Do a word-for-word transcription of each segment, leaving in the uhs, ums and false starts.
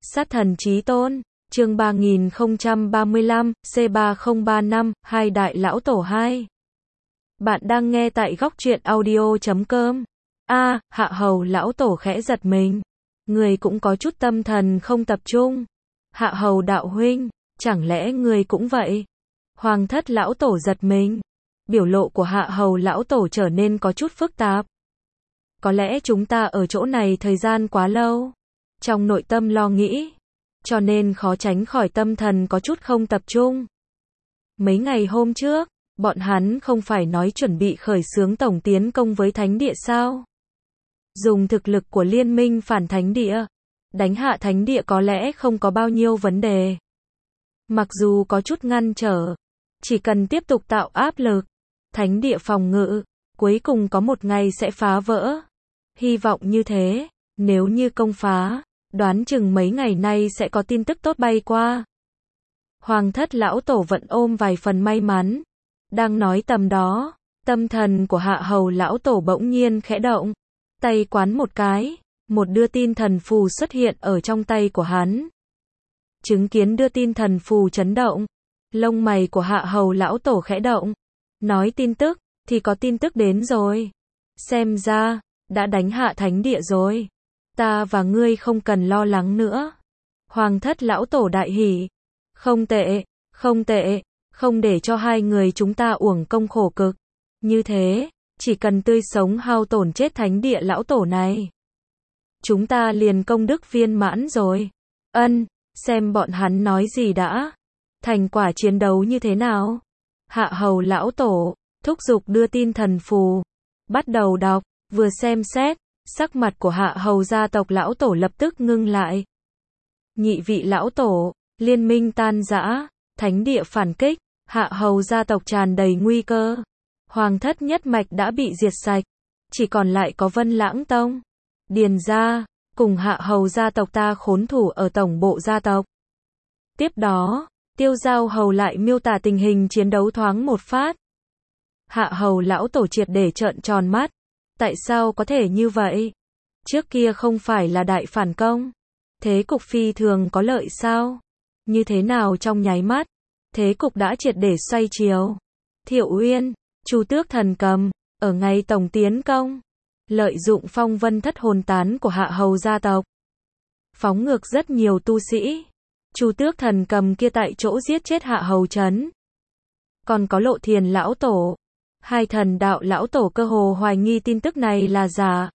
Sát thần chí tôn, chương ba nghìn không trăm ba mươi lăm, C ba không ba năm, hai đại lão tổ hai. Bạn đang nghe tại góc truyện audio chấm com. A, Hạ Hầu lão tổ khẽ giật mình. Người cũng có chút tâm thần không tập trung. Hạ Hầu đạo huynh, chẳng lẽ người cũng vậy? Hoàng thất lão tổ giật mình. Biểu lộ của Hạ Hầu lão tổ trở nên có chút phức tạp. Có lẽ chúng ta ở chỗ này thời gian quá lâu. Trong nội tâm lo nghĩ, cho nên khó tránh khỏi tâm thần có chút không tập trung. Mấy ngày hôm trước, bọn hắn không phải nói chuẩn bị khởi xướng tổng tiến công với thánh địa sao? Dùng thực lực của liên minh phản thánh địa, đánh hạ thánh địa có lẽ không có bao nhiêu vấn đề. Mặc dù có chút ngăn trở, chỉ cần tiếp tục tạo áp lực, thánh địa phòng ngự, cuối cùng có một ngày sẽ phá vỡ. Hy vọng như thế, nếu như công phá, đoán chừng mấy ngày nay sẽ có tin tức tốt bay qua. Hoàng thất lão tổ vẫn ôm vài phần may mắn. Đang nói tầm đó, tâm thần của Hạ Hầu lão tổ bỗng nhiên khẽ động. Tay quán một cái, một đưa tin thần phù xuất hiện ở trong tay của hắn. Chứng kiến đưa tin thần phù chấn động, lông mày của Hạ Hầu lão tổ khẽ động. Nói tin tức, thì có tin tức đến rồi. Xem ra, đã đánh hạ thánh địa rồi. Ta và ngươi không cần lo lắng nữa. Hoàng thất lão tổ đại hỉ. Không tệ, không tệ, không để cho hai người chúng ta uổng công khổ cực. Như thế, chỉ cần tươi sống hao tổn chết thánh địa lão tổ này, chúng ta liền công đức viên mãn rồi. Ân, xem bọn hắn nói gì đã. Thành quả chiến đấu như thế nào? Hạ Hầu lão tổ, thúc giục đưa tin thần phù. Bắt đầu đọc, vừa xem xét, sắc mặt của Hạ Hầu gia tộc lão tổ lập tức ngưng lại. Nhị vị lão tổ, liên minh tan rã, thánh địa phản kích, Hạ Hầu gia tộc tràn đầy nguy cơ. Hoàng thất nhất mạch đã bị diệt sạch, chỉ còn lại có Vân Lãng Tông, Điền gia, cùng Hạ Hầu gia tộc ta khốn thủ ở tổng bộ gia tộc. Tiếp đó, Tiêu Giao Hầu lại miêu tả tình hình chiến đấu thoáng một phát. Hạ Hầu lão tổ triệt để trợn tròn mắt. Tại sao có thể như vậy? Trước kia không phải là đại phản công? Thế cục phi thường có lợi sao? Như thế nào trong nháy mắt? Thế cục đã triệt để xoay chiều. Thiệu Uyên, Chu Tước Thần Cầm, ở ngày tổng tiến công, lợi dụng phong vân thất hồn tán của Hạ Hầu gia tộc, phóng ngược rất nhiều tu sĩ. Chu Tước Thần Cầm kia tại chỗ giết chết Hạ Hầu trấn. Còn có Lộ Thiền lão tổ, hai thần đạo lão tổ cơ hồ hoài nghi tin tức này là giả.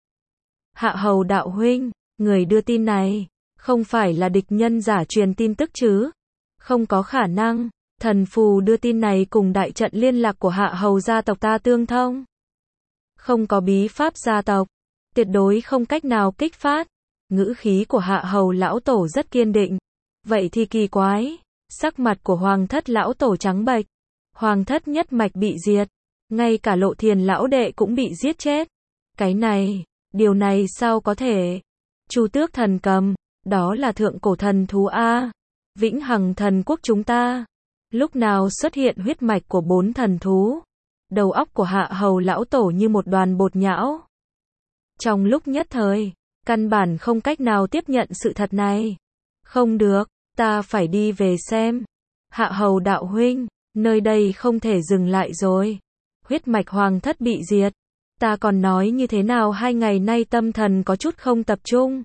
Hạ Hầu đạo huynh, người đưa tin này, không phải là địch nhân giả truyền tin tức chứ? Không có khả năng, thần phù đưa tin này cùng đại trận liên lạc của Hạ Hầu gia tộc ta tương thông. Không có bí pháp gia tộc, tuyệt đối không cách nào kích phát. Ngữ khí của Hạ Hầu lão tổ rất kiên định. Vậy thì kỳ quái, sắc mặt của Hoàng thất lão tổ trắng bệch. Hoàng thất nhất mạch bị diệt, ngay cả Lộ Thiền lão đệ cũng bị giết chết. Cái này, điều này sao có thể? Chu Tước Thần Cầm, đó là thượng cổ thần thú a, vĩnh hằng thần quốc chúng ta. Lúc nào xuất hiện huyết mạch của bốn thần thú? Đầu óc của Hạ Hầu lão tổ như một đoàn bột nhão. Trong lúc nhất thời, căn bản không cách nào tiếp nhận sự thật này. Không được, ta phải đi về xem. Hạ Hầu đạo huynh, nơi đây không thể dừng lại rồi. Huyết mạch hoàng thất bị diệt. Ta còn nói như thế nào hai ngày nay tâm thần có chút không tập trung.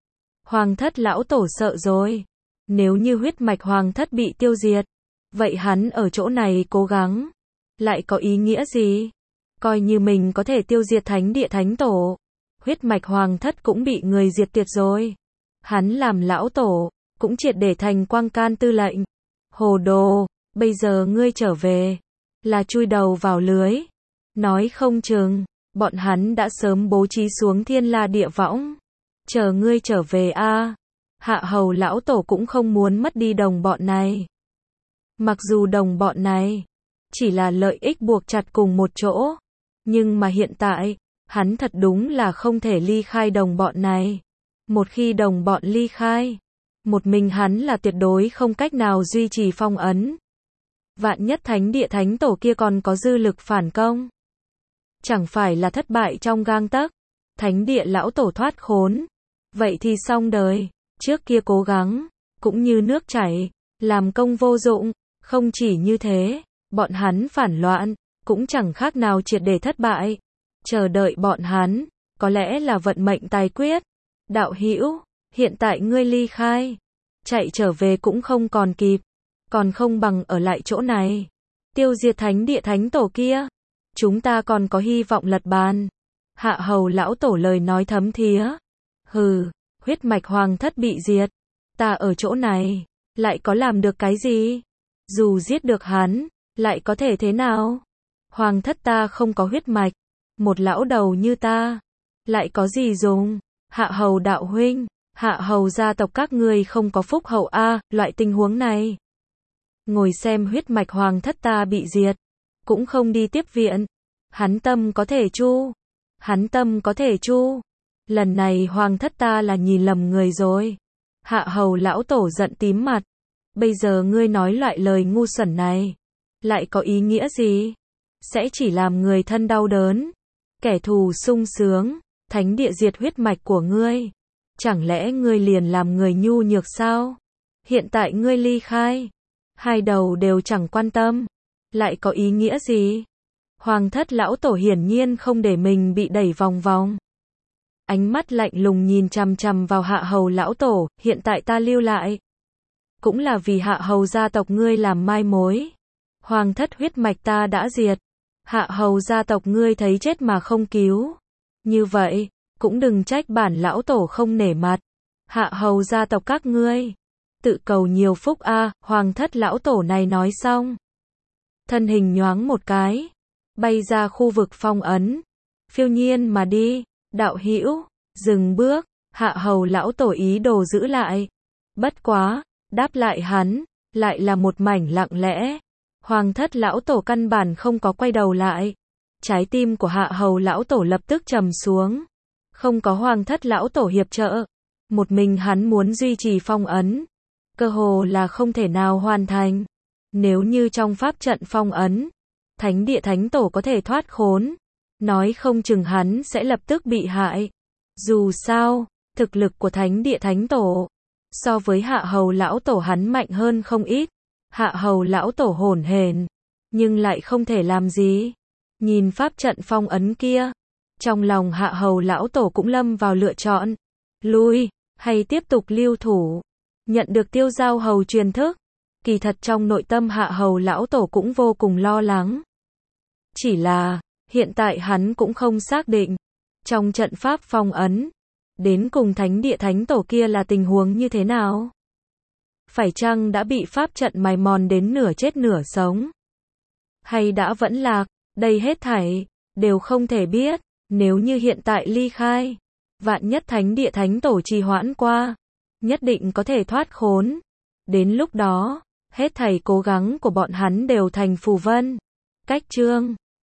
Hoàng thất lão tổ sợ rồi. Nếu như huyết mạch hoàng thất bị tiêu diệt, vậy hắn ở chỗ này cố gắng, lại có ý nghĩa gì? Coi như mình có thể tiêu diệt thánh địa thánh tổ, huyết mạch hoàng thất cũng bị người diệt tuyệt rồi. Hắn làm lão tổ, cũng triệt để thành quang can tư lệnh. Hồ đồ, bây giờ ngươi trở về, là chui đầu vào lưới. Nói không chừng, bọn hắn đã sớm bố trí xuống thiên la địa võng. Chờ ngươi trở về a. Hạ Hầu lão tổ cũng không muốn mất đi đồng bọn này. Mặc dù đồng bọn này chỉ là lợi ích buộc chặt cùng một chỗ, nhưng mà hiện tại, hắn thật đúng là không thể ly khai đồng bọn này. Một khi đồng bọn ly khai, một mình hắn là tuyệt đối không cách nào duy trì phong ấn. Vạn nhất thánh địa thánh tổ kia còn có dư lực phản công, chẳng phải là thất bại trong gang tấc. Thánh địa lão tổ thoát khốn, vậy thì xong đời. Trước kia cố gắng, cũng như nước chảy, làm công vô dụng, không chỉ như thế, bọn hắn phản loạn, cũng chẳng khác nào triệt để thất bại. Chờ đợi bọn hắn, có lẽ là vận mệnh tài quyết. Đạo hữu, hiện tại ngươi ly khai, chạy trở về cũng không còn kịp, còn không bằng ở lại chỗ này, tiêu diệt thánh địa thánh tổ kia. Chúng ta còn có hy vọng lật bàn. Hạ hầu lão tổ lời nói thấm thía. Hừ, huyết mạch hoàng thất bị diệt, ta ở chỗ này, lại có làm được cái gì? Dù giết được hắn, lại có thể thế nào? Hoàng thất ta không có huyết mạch, một lão đầu như ta, lại có gì dùng? Hạ hầu đạo huynh, hạ hầu gia tộc các ngươi không có phúc hậu a, loại tình huống này. Ngồi xem huyết mạch hoàng thất ta bị diệt, cũng không đi tiếp viện. Hắn tâm có thể chu, hắn tâm có thể chu. Lần này hoàng thất ta là nhìn lầm người rồi. Hạ hầu lão tổ giận tím mặt. Bây giờ ngươi nói loại lời ngu xuẩn này, lại có ý nghĩa gì? Sẽ chỉ làm người thân đau đớn, kẻ thù sung sướng, thánh địa diệt huyết mạch của ngươi. Chẳng lẽ ngươi liền làm người nhu nhược sao? Hiện tại ngươi ly khai, hai đầu đều chẳng quan tâm, lại có ý nghĩa gì? Hoàng thất lão tổ hiển nhiên không để mình bị đẩy vòng vòng. Ánh mắt lạnh lùng nhìn chằm chằm vào hạ hầu lão tổ, hiện tại ta lưu lại, cũng là vì hạ hầu gia tộc ngươi làm mai mối. Hoàng thất huyết mạch ta đã diệt, hạ hầu gia tộc ngươi thấy chết mà không cứu. Như vậy, cũng đừng trách bản lão tổ không nể mặt. Hạ hầu gia tộc các ngươi, tự cầu nhiều phúc a. Hoàng thất lão tổ này nói xong, thân hình nhoáng một cái, bay ra khu vực phong ấn, phiêu nhiên mà đi. Đạo hữu, dừng bước. Hạ hầu lão tổ ý đồ giữ lại, bất quá, đáp lại hắn, lại là một mảnh lặng lẽ. Hoàng thất lão tổ căn bản không có quay đầu lại. Trái tim của hạ hầu lão tổ lập tức trầm xuống. Không có hoàng thất lão tổ hiệp trợ, một mình hắn muốn duy trì phong ấn, cơ hồ là không thể nào hoàn thành. Nếu như trong pháp trận phong ấn, thánh địa thánh tổ có thể thoát khốn, nói không chừng hắn sẽ lập tức bị hại. Dù sao, thực lực của thánh địa thánh tổ, so với hạ hầu lão tổ hắn mạnh hơn không ít. Hạ hầu lão tổ hổn hển, nhưng lại không thể làm gì. Nhìn pháp trận phong ấn kia, trong lòng hạ hầu lão tổ cũng lâm vào lựa chọn. Lui, hay tiếp tục lưu thủ. Nhận được tiêu giao hầu truyền thức, kỳ thật trong nội tâm hạ hầu lão tổ cũng vô cùng lo lắng. Chỉ là, hiện tại hắn cũng không xác định, trong trận pháp phong ấn, đến cùng thánh địa thánh tổ kia là tình huống như thế nào? Phải chăng đã bị pháp trận mài mòn đến nửa chết nửa sống? Hay đã vẫn lạc? Đây hết thảy, đều không thể biết. Nếu như hiện tại ly khai, vạn nhất thánh địa thánh tổ trì hoãn qua, nhất định có thể thoát khốn. Đến lúc đó, hết thảy cố gắng của bọn hắn đều thành phù vân. Cách chương